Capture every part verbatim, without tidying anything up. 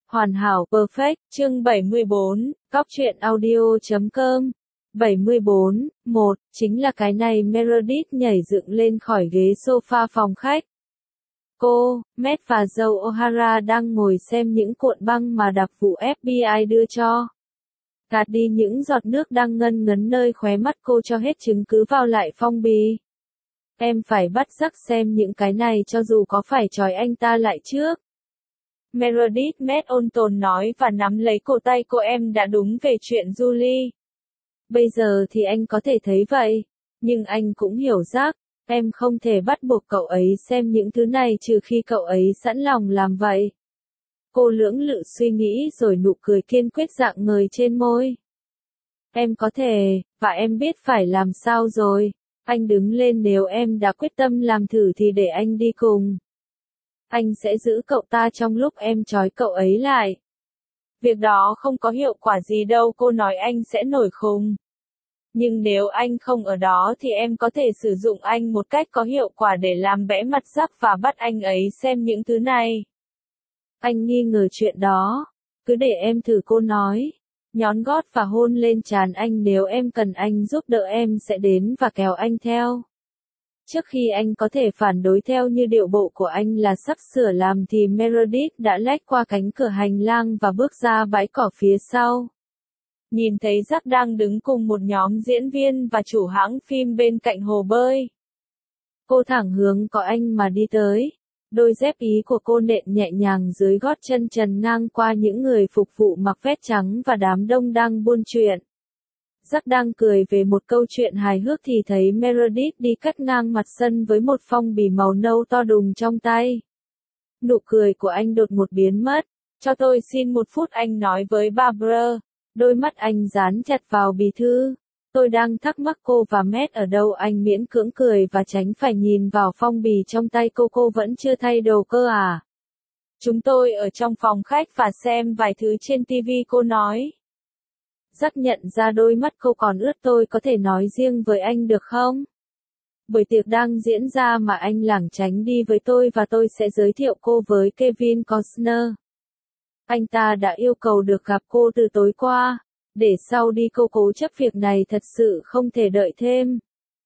Hoàn hảo perfect, chương bảy mươi bốn, góc truyện audio chấm com. bảy mươi bốn, một, chính là cái này Meredith nhảy dựng lên khỏi ghế sofa phòng khách. Cô, Matt và Joe O'Hara đang ngồi xem những cuộn băng mà đặc vụ ép bê i đưa cho. Gạt đi những giọt nước đang ngân ngấn nơi khóe mắt cô cho hết chứng cứ vào lại phong bì. Em phải bắt rắc xem những cái này cho dù có phải trói anh ta lại trước. Meredith Matt ôn tồn nói và nắm lấy cổ tay cô. Em đã đúng về chuyện Julie. Bây giờ thì anh có thể thấy vậy. Nhưng anh cũng hiểu Jack, em không thể bắt buộc cậu ấy xem những thứ này trừ khi cậu ấy sẵn lòng làm vậy. Cô lưỡng lự suy nghĩ rồi nụ cười kiên quyết rạng ngời trên môi. Em có thể, và em biết phải làm sao rồi. Anh đứng lên. Nếu em đã quyết tâm làm thử thì để anh đi cùng. Anh sẽ giữ cậu ta trong lúc em trói cậu ấy lại. Việc đó không có hiệu quả gì đâu. Cô nói anh sẽ nổi khùng. Nhưng nếu anh không ở đó thì em có thể sử dụng anh một cách có hiệu quả để làm bẽ mặt Jack và bắt anh ấy xem những thứ này. Anh nghi ngờ chuyện đó. Cứ để em thử, cô nói. Nhón gót và hôn lên trán anh. Nếu em cần anh giúp đỡ em sẽ đến và kéo anh theo. Trước khi anh có thể phản đối theo như điệu bộ của anh là sắp sửa làm thì Meredith đã lách qua cánh cửa hành lang và bước ra bãi cỏ phía sau. Nhìn thấy Jack đang đứng cùng một nhóm diễn viên và chủ hãng phim bên cạnh hồ bơi. Cô thẳng hướng có anh mà đi tới. Đôi dép ý của cô nện nhẹ nhàng dưới gót chân trần ngang qua những người phục vụ mặc vest trắng và đám đông đang buôn chuyện. Jack đang cười về một câu chuyện hài hước thì thấy Meredith đi cắt ngang mặt sân với một phong bì màu nâu to đùng trong tay. Nụ cười của anh đột ngột biến mất. Cho tôi xin một phút, anh nói với Barbara. Đôi mắt anh dán chặt vào bì thư. Tôi đang thắc mắc cô và Matt ở đâu. Anh miễn cưỡng cười và tránh phải nhìn vào phong bì trong tay cô. Cô vẫn chưa thay đồ cơ à? Chúng tôi ở trong phòng khách và xem vài thứ trên ti vi, cô nói. Jack nhận ra đôi mắt cô còn ướt. Tôi có thể nói riêng với anh được không? Buổi tiệc đang diễn ra mà anh lảng tránh đi với tôi và tôi sẽ giới thiệu cô với Kevin Costner. Anh ta đã yêu cầu được gặp cô từ tối qua. Để sau đi cô cố chấp việc này thật sự không thể đợi thêm.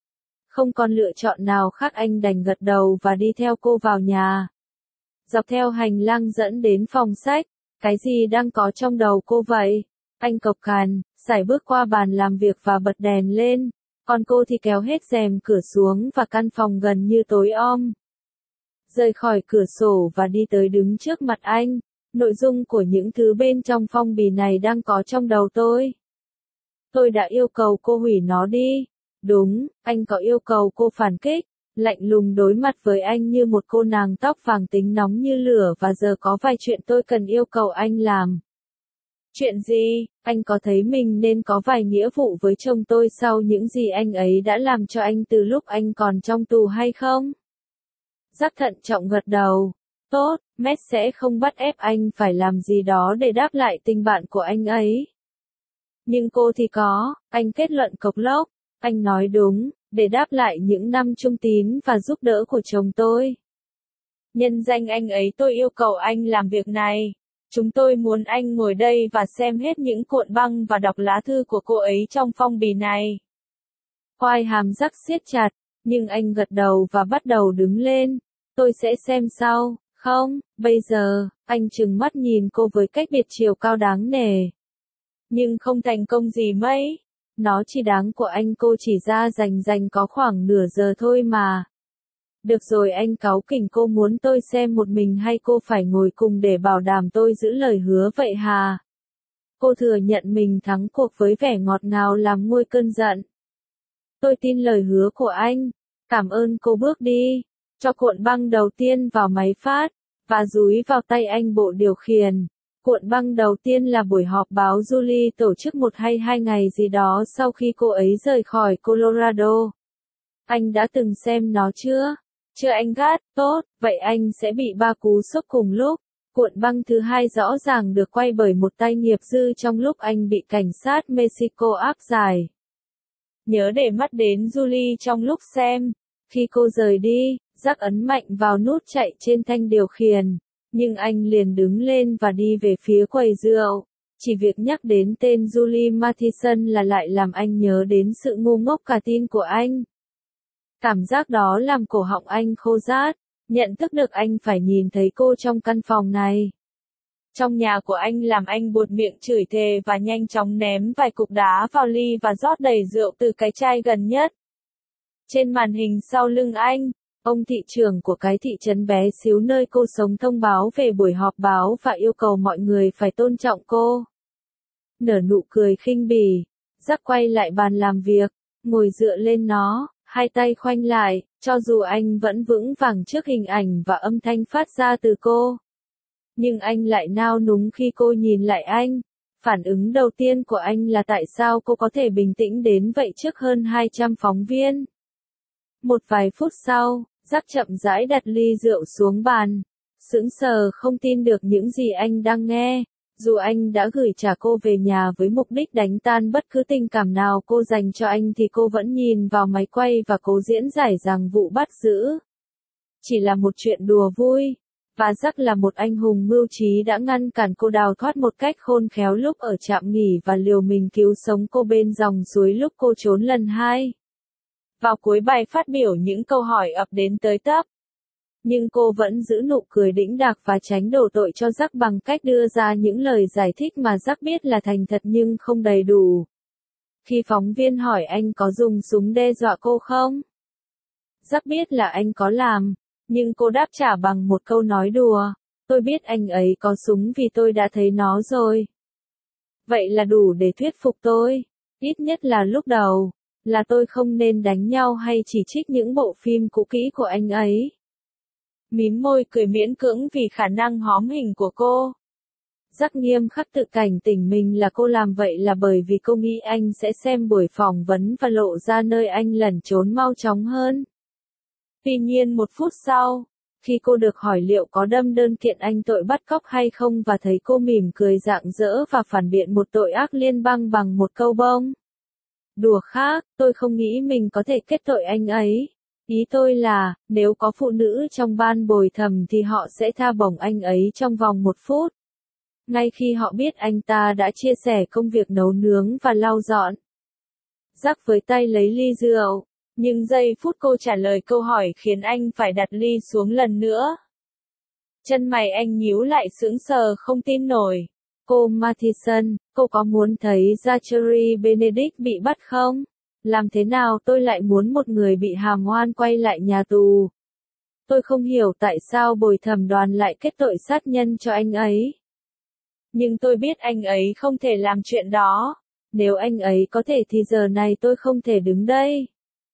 Không còn lựa chọn nào khác, anh đành gật đầu và đi theo cô vào nhà. Dọc theo hành lang dẫn đến phòng sách. Cái gì đang có trong đầu cô vậy? Anh cộc cằn, sải bước qua bàn làm việc và bật đèn lên. Còn cô thì kéo hết rèm cửa xuống và căn phòng gần như tối om. Rời khỏi cửa sổ và đi tới đứng trước mặt anh. Nội dung của những thứ bên trong phong bì này đang có trong đầu tôi. Tôi đã yêu cầu cô hủy nó đi. Đúng, anh có yêu cầu cô phản kích. Lạnh lùng đối mặt với anh như một cô nàng tóc vàng tính nóng như lửa, và giờ có vài chuyện tôi cần yêu cầu anh làm. Chuyện gì? Anh có thấy mình nên có vài nghĩa vụ với chồng tôi sau những gì anh ấy đã làm cho anh từ lúc anh còn trong tù hay không? Jack thận trọng gật đầu. Tốt, Matt sẽ không bắt ép anh phải làm gì đó để đáp lại tình bạn của anh ấy. Nhưng cô thì có, anh kết luận cộc lốc. Anh nói đúng, để đáp lại những năm trung tín và giúp đỡ của chồng tôi. Nhân danh anh ấy tôi yêu cầu anh làm việc này. Chúng tôi muốn anh ngồi đây và xem hết những cuộn băng và đọc lá thư của cô ấy trong phong bì này. Oai hàm Jack siết chặt, nhưng anh gật đầu và bắt đầu đứng lên. Tôi sẽ xem sau. Không, bây giờ, anh trừng mắt nhìn cô với cách biệt chiều cao đáng nể. Nhưng không thành công gì mấy. Nó chỉ đáng của anh. Cô chỉ ra rành rành có khoảng nửa giờ thôi mà. Được rồi, anh cáu kỉnh. Cô muốn tôi xem một mình hay cô phải ngồi cùng để bảo đảm tôi giữ lời hứa vậy hà? Cô thừa nhận mình thắng cuộc với vẻ ngọt ngào làm nguôi cơn giận. Tôi tin lời hứa của anh. Cảm ơn. Cô bước đi. Cho cuộn băng đầu tiên vào máy phát, và dúi vào tay anh bộ điều khiển. Cuộn băng đầu tiên là buổi họp báo Julie tổ chức một hay hai ngày gì đó sau khi cô ấy rời khỏi Colorado. Anh đã từng xem nó chưa? Chưa anh gắt, tốt, vậy anh sẽ bị ba cú sốc cùng lúc. Cuộn băng thứ hai rõ ràng được quay bởi một tay nghiệp dư trong lúc anh bị cảnh sát Mexico áp giải. Nhớ để mắt đến Julie trong lúc xem. Khi cô rời đi, Jack ấn mạnh vào nút chạy trên thanh điều khiển. Nhưng anh liền đứng lên và đi về phía quầy rượu. Chỉ việc nhắc đến tên Julie Mathison là lại làm anh nhớ đến sự ngu ngốc cả tin của anh. Cảm giác đó làm cổ họng anh khô rát, nhận thức được anh phải nhìn thấy cô trong căn phòng này. Trong nhà của anh làm anh buột miệng chửi thề và nhanh chóng ném vài cục đá vào ly và rót đầy rượu từ cái chai gần nhất. Trên màn hình sau lưng anh, ông thị trưởng của cái thị trấn bé xíu nơi cô sống thông báo về buổi họp báo và yêu cầu mọi người phải tôn trọng cô. Nở nụ cười khinh bỉ, Jack quay lại bàn làm việc, ngồi dựa lên nó, hai tay khoanh lại, cho dù anh vẫn vững vàng trước hình ảnh và âm thanh phát ra từ cô. Nhưng anh lại nao núng khi cô nhìn lại anh. Phản ứng đầu tiên của anh là tại sao cô có thể bình tĩnh đến vậy trước hơn hai trăm phóng viên. Một vài phút sau, Jack chậm rãi đặt ly rượu xuống bàn, sững sờ không tin được những gì anh đang nghe. Dù anh đã gửi trả cô về nhà với mục đích đánh tan bất cứ tình cảm nào cô dành cho anh thì cô vẫn nhìn vào máy quay và cố diễn giải rằng vụ bắt giữ chỉ là một chuyện đùa vui. Và Jack là một anh hùng mưu trí đã ngăn cản cô đào thoát một cách khôn khéo lúc ở trạm nghỉ và liều mình cứu sống cô bên dòng suối lúc cô trốn lần hai. Vào cuối bài phát biểu những câu hỏi ập đến tới tấp. Nhưng cô vẫn giữ nụ cười đĩnh đạc và tránh đổ tội cho Jack bằng cách đưa ra những lời giải thích mà Jack biết là thành thật nhưng không đầy đủ. Khi phóng viên hỏi anh có dùng súng đe dọa cô không? Jack biết là anh có làm, nhưng cô đáp trả bằng một câu nói đùa. Tôi biết anh ấy có súng vì tôi đã thấy nó rồi. Vậy là đủ để thuyết phục tôi, ít nhất là lúc đầu, là tôi không nên đánh nhau hay chỉ trích những bộ phim cũ kỹ của anh ấy. Mím môi cười miễn cưỡng vì khả năng hóm hình của cô. Jack nghiêm khắc tự cảnh tỉnh mình là cô làm vậy là bởi vì cô nghĩ anh sẽ xem buổi phỏng vấn và lộ ra nơi anh lẩn trốn mau chóng hơn. Tuy nhiên một phút sau, khi cô được hỏi liệu có đâm đơn kiện anh tội bắt cóc hay không và thấy cô mỉm cười rạng rỡ và phản biện một tội ác liên bang bằng một câu bông. Đùa khác, tôi không nghĩ mình có thể kết tội anh ấy. Ý tôi là, nếu có phụ nữ trong ban bồi thẩm thì họ sẽ tha bổng anh ấy trong vòng một phút. Ngay khi họ biết anh ta đã chia sẻ công việc nấu nướng và lau dọn. Jack với tay lấy ly rượu, nhưng giây phút cô trả lời câu hỏi khiến anh phải đặt ly xuống lần nữa. Chân mày anh nhíu lại sững sờ không tin nổi. Cô Mathison, cô có muốn thấy Zachary Benedict bị bắt không? Làm thế nào tôi lại muốn một người bị hàm oan quay lại nhà tù? Tôi không hiểu tại sao bồi thẩm đoàn lại kết tội sát nhân cho anh ấy. Nhưng tôi biết anh ấy không thể làm chuyện đó. Nếu anh ấy có thể thì giờ này tôi không thể đứng đây.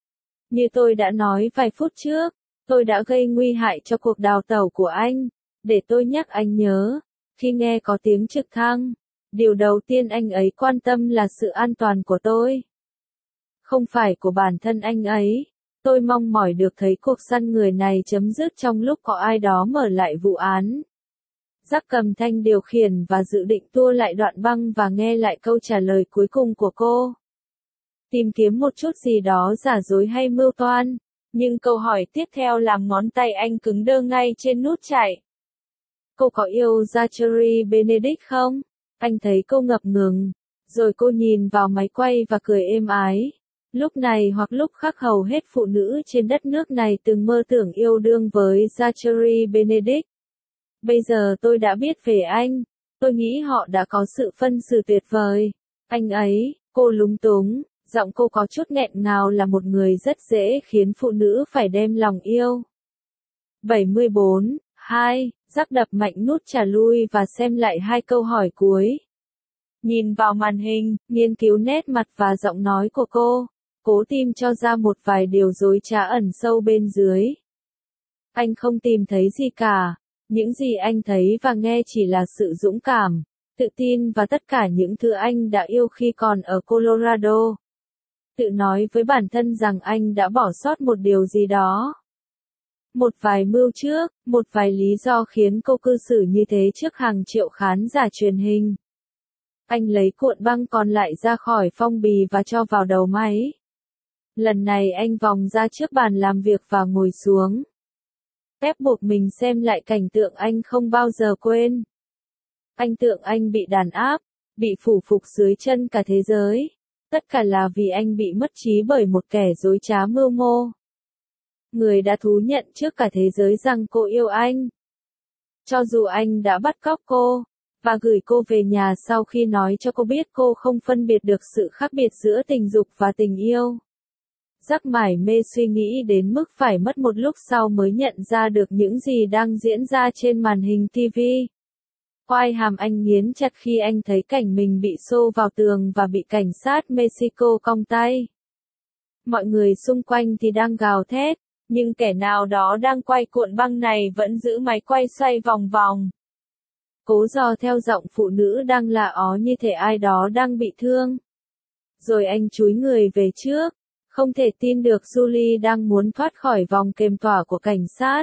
Như tôi đã nói vài phút trước, tôi đã gây nguy hại cho cuộc đào tẩu của anh. Để tôi nhắc anh nhớ, khi nghe có tiếng trực thăng, điều đầu tiên anh ấy quan tâm là sự an toàn của tôi. Không phải của bản thân anh ấy. Tôi mong mỏi được thấy cuộc săn người này chấm dứt trong lúc có ai đó mở lại vụ án. Jack cầm thanh điều khiển và dự định tua lại đoạn băng và nghe lại câu trả lời cuối cùng của cô. Tìm kiếm một chút gì đó giả dối hay mưu toan. Nhưng câu hỏi tiếp theo làm ngón tay anh cứng đơ ngay trên nút chạy. Cô có yêu Zachary Benedict không? Anh thấy cô ngập ngừng. Rồi cô nhìn vào máy quay và cười êm ái. Lúc này hoặc lúc khác hầu hết phụ nữ trên đất nước này từng mơ tưởng yêu đương với Zachary Benedict. Bây giờ tôi đã biết về anh. Tôi nghĩ họ đã có sự phân xử tuyệt vời. Anh ấy, cô lúng túng, giọng cô có chút nghẹn ngào là một người rất dễ khiến phụ nữ phải đem lòng yêu. bảy mươi bốn, hai, Jack đập mạnh nút trả lui và xem lại hai câu hỏi cuối. Nhìn vào màn hình, nghiên cứu nét mặt và giọng nói của cô, cố tìm cho ra một vài điều dối trá ẩn sâu bên dưới. Anh không tìm thấy gì cả. Những gì anh thấy và nghe chỉ là sự dũng cảm, tự tin và tất cả những thứ anh đã yêu khi còn ở Colorado. Tự nói với bản thân rằng anh đã bỏ sót một điều gì đó. Một vài mưu trước, một vài lý do khiến cô cư xử như thế trước hàng triệu khán giả truyền hình. Anh lấy cuộn băng còn lại ra khỏi phong bì và cho vào đầu máy. Lần này anh vòng ra trước bàn làm việc và ngồi xuống. ép buộc mình xem lại cảnh tượng anh không bao giờ quên. Anh tưởng anh bị đàn áp, bị phủ phục dưới chân cả thế giới. Tất cả là vì anh bị mất trí bởi một kẻ dối trá mưu mô. Người đã thú nhận trước cả thế giới rằng cô yêu anh. Cho dù anh đã bắt cóc cô, và gửi cô về nhà sau khi nói cho cô biết cô không phân biệt được sự khác biệt giữa tình dục và tình yêu. Jack mải mê suy nghĩ đến mức phải mất một lúc sau mới nhận ra được những gì đang diễn ra trên màn hình ti vi. Quai hàm anh nghiến chặt khi anh thấy cảnh mình bị xô vào tường và bị cảnh sát Mexico cong tay. Mọi người xung quanh thì đang gào thét, nhưng kẻ nào đó đang quay cuộn băng này vẫn giữ máy quay xoay vòng vòng. Cố dò theo giọng phụ nữ đang la ó như thể ai đó đang bị thương. Rồi anh chúi người về trước, không thể tin được Julie đang muốn thoát khỏi vòng kềm tỏa của cảnh sát.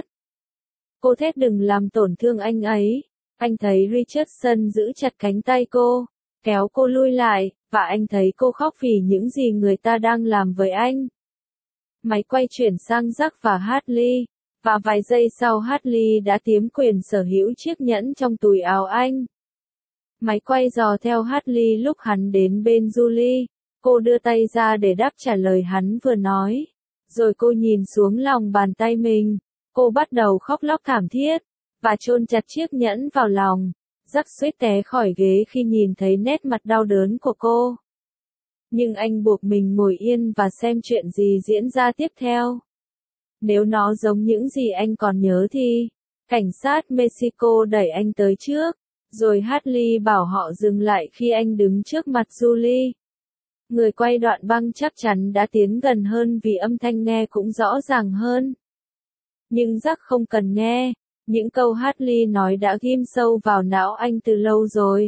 Cô thét đừng làm tổn thương anh ấy. Anh thấy Richardson giữ chặt cánh tay cô, kéo cô lui lại, và anh thấy cô khóc vì những gì người ta đang làm với anh. Máy quay chuyển sang Jack và Hartley, và vài giây sau Hartley đã chiếm quyền sở hữu chiếc nhẫn trong túi áo anh. Máy quay dò theo Hartley lúc hắn đến bên Julie, cô đưa tay ra để đáp trả lời hắn vừa nói. Rồi cô nhìn xuống lòng bàn tay mình, cô bắt đầu khóc lóc thảm thiết, và chôn chặt chiếc nhẫn vào lòng. Jack suýt té khỏi ghế khi nhìn thấy nét mặt đau đớn của cô. Nhưng anh buộc mình ngồi yên và xem chuyện gì diễn ra tiếp theo. Nếu nó giống những gì anh còn nhớ thì, cảnh sát Mexico đẩy anh tới trước, rồi Hartley bảo họ dừng lại khi anh đứng trước mặt Julie. Người quay đoạn băng chắc chắn đã tiến gần hơn vì âm thanh nghe cũng rõ ràng hơn. Nhưng Jack không cần nghe, những câu Hartley nói đã ghim sâu vào não anh từ lâu rồi.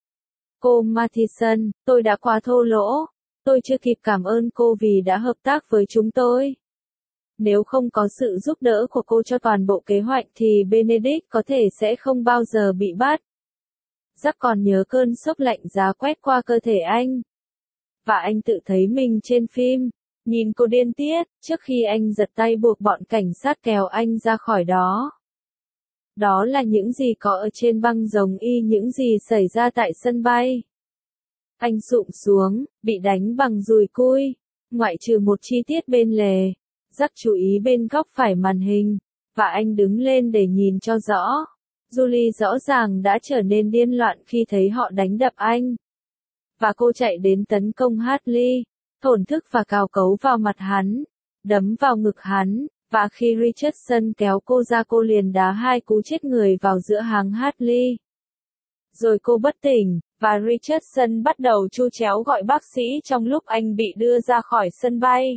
Cô Mathison, tôi đã quá thô lỗ, tôi chưa kịp cảm ơn cô vì đã hợp tác với chúng tôi. Nếu không có sự giúp đỡ của cô cho toàn bộ kế hoạch thì Benedict có thể sẽ không bao giờ bị bắt. Jack còn nhớ cơn sốc lạnh giá quét qua cơ thể anh. Và anh tự thấy mình trên phim, nhìn cô điên tiết, trước khi anh giật tay buộc bọn cảnh sát kéo anh ra khỏi đó. Đó là những gì có ở trên băng giống y những gì xảy ra tại sân bay. Anh sụp xuống, bị đánh bằng dùi cui, ngoại trừ một chi tiết bên lề. Jack chú ý bên góc phải màn hình, và anh đứng lên để nhìn cho rõ. Julie rõ ràng đã trở nên điên loạn khi thấy họ đánh đập anh. Và cô chạy đến tấn công Hartley, thổn thức và cào cấu vào mặt hắn, đấm vào ngực hắn, và khi Richardson kéo cô ra cô liền đá hai cú chết người vào giữa háng Hartley. Rồi cô bất tỉnh, và Richardson bắt đầu chu chéo gọi bác sĩ trong lúc anh bị đưa ra khỏi sân bay.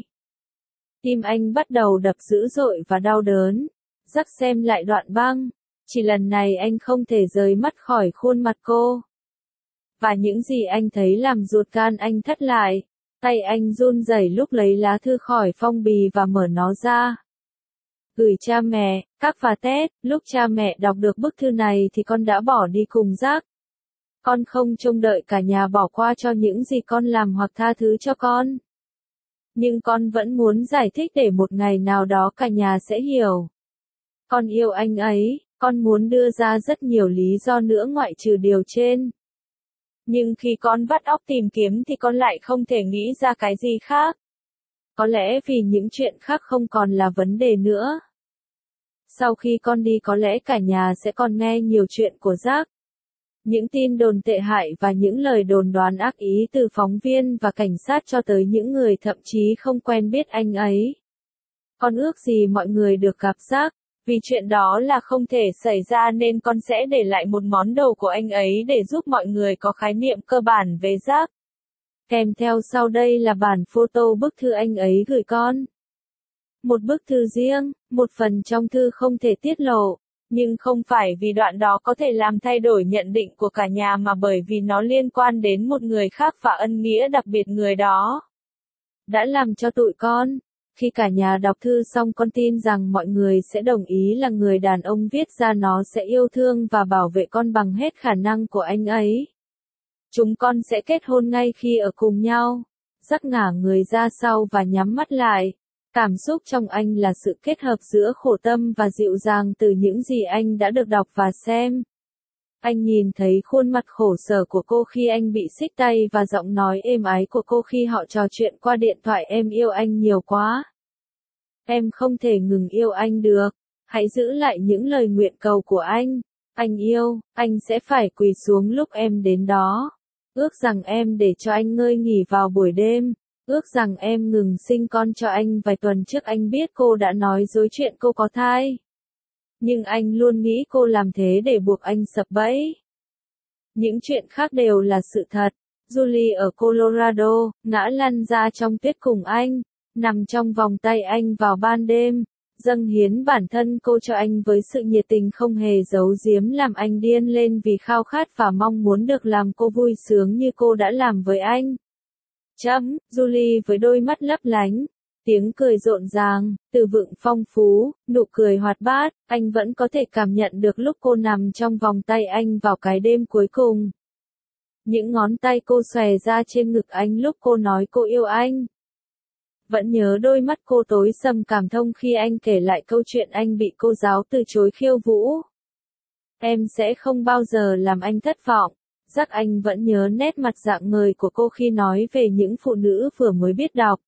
Tim anh bắt đầu đập dữ dội và đau đớn. Jack xem lại đoạn băng, chỉ lần này anh không thể rời mắt khỏi khuôn mặt cô. Và những gì anh thấy làm ruột gan anh thắt lại. Tay anh run rẩy lúc lấy lá thư khỏi phong bì và mở nó ra. Gửi cha mẹ, các và Ted, lúc cha mẹ đọc được bức thư này thì con đã bỏ đi cùng Jack. Con không trông đợi cả nhà bỏ qua cho những gì con làm hoặc tha thứ cho con. Nhưng con vẫn muốn giải thích để một ngày nào đó cả nhà sẽ hiểu. Con yêu anh ấy, con muốn đưa ra rất nhiều lý do nữa ngoại trừ điều trên. Nhưng khi con vắt óc tìm kiếm thì con lại không thể nghĩ ra cái gì khác. Có lẽ vì những chuyện khác không còn là vấn đề nữa. Sau khi con đi có lẽ cả nhà sẽ còn nghe nhiều chuyện của Jack. Những tin đồn tệ hại và những lời đồn đoán ác ý từ phóng viên và cảnh sát cho tới những người thậm chí không quen biết anh ấy. Con ước gì mọi người được gặp Jack, vì chuyện đó là không thể xảy ra nên con sẽ để lại một món đồ của anh ấy để giúp mọi người có khái niệm cơ bản về Jack. Kèm theo sau đây là bản photo bức thư anh ấy gửi con. Một bức thư riêng, một phần trong thư không thể tiết lộ, nhưng không phải vì đoạn đó có thể làm thay đổi nhận định của cả nhà mà bởi vì nó liên quan đến một người khác và ân nghĩa đặc biệt người đó đã làm cho tụi con. Khi cả nhà đọc thư xong con tin rằng mọi người sẽ đồng ý là người đàn ông viết ra nó sẽ yêu thương và bảo vệ con bằng hết khả năng của anh ấy. Chúng con sẽ kết hôn ngay khi ở cùng nhau. Jack ngả người ra sau và nhắm mắt lại. Cảm xúc trong anh là sự kết hợp giữa khổ tâm và dịu dàng từ những gì anh đã được đọc và xem. Anh nhìn thấy khuôn mặt khổ sở của cô khi anh bị xích tay và giọng nói êm ái của cô khi họ trò chuyện qua điện thoại. Em yêu anh nhiều quá. Em không thể ngừng yêu anh được. Hãy giữ lại những lời nguyện cầu của anh. Anh yêu, anh sẽ phải quỳ xuống lúc em đến đó. Ước rằng em để cho anh ngơi nghỉ vào buổi đêm. Ước rằng em ngừng sinh con cho anh. Vài tuần trước anh biết cô đã nói dối chuyện cô có thai. Nhưng anh luôn nghĩ cô làm thế để buộc anh sập bẫy. Những chuyện khác đều là sự thật. Julie ở Colorado, ngã lăn ra trong tuyết cùng anh, nằm trong vòng tay anh vào ban đêm, dâng hiến bản thân cô cho anh với sự nhiệt tình không hề giấu giếm làm anh điên lên vì khao khát và mong muốn được làm cô vui sướng như cô đã làm với anh. Chấm, Julie với đôi mắt lấp lánh, tiếng cười rộn ràng, từ vựng phong phú, nụ cười hoạt bát, anh vẫn có thể cảm nhận được lúc cô nằm trong vòng tay anh vào cái đêm cuối cùng. Những ngón tay cô xòe ra trên ngực anh lúc cô nói cô yêu anh. Vẫn nhớ đôi mắt cô tối sầm cảm thông khi anh kể lại câu chuyện anh bị cô giáo từ chối khiêu vũ. Em sẽ không bao giờ làm anh thất vọng. Jack anh vẫn nhớ nét mặt rạng ngời của cô khi nói về những phụ nữ vừa mới biết đọc.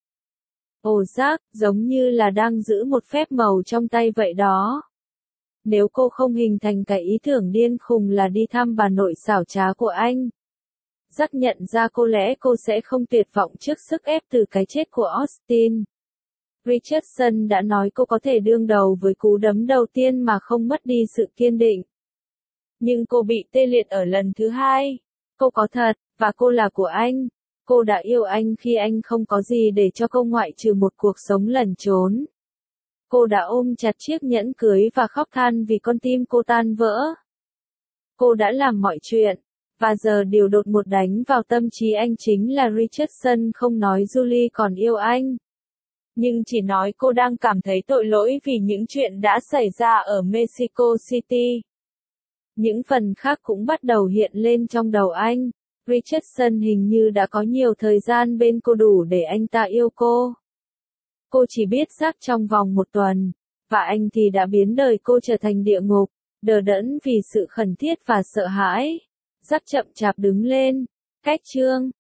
Ồ Jack, giống như là đang giữ một phép màu trong tay vậy đó. Nếu cô không hình thành cái ý tưởng điên khùng là đi thăm bà nội xảo trá của anh. Jack nhận ra cô lẽ cô sẽ không tuyệt vọng trước sức ép từ cái chết của Austin. Richardson đã nói cô có thể đương đầu với cú đấm đầu tiên mà không mất đi sự kiên định. Nhưng cô bị tê liệt ở lần thứ hai. Cô có thật, và cô là của anh. Cô đã yêu anh khi anh không có gì để cho cô ngoại trừ một cuộc sống lẩn trốn. Cô đã ôm chặt chiếc nhẫn cưới và khóc than vì con tim cô tan vỡ. Cô đã làm mọi chuyện. Và giờ điều đột ngột đánh vào tâm trí anh chính là Richardson không nói Julie còn yêu anh. Nhưng chỉ nói cô đang cảm thấy tội lỗi vì những chuyện đã xảy ra ở Mexico City. Những phần khác cũng bắt đầu hiện lên trong đầu anh. Richardson hình như đã có nhiều thời gian bên cô đủ để anh ta yêu cô. Cô chỉ biết Jack trong vòng một tuần, và anh thì đã biến đời cô trở thành địa ngục, đờ đẫn vì sự khẩn thiết và sợ hãi. Jack chậm chạp đứng lên. Cách chương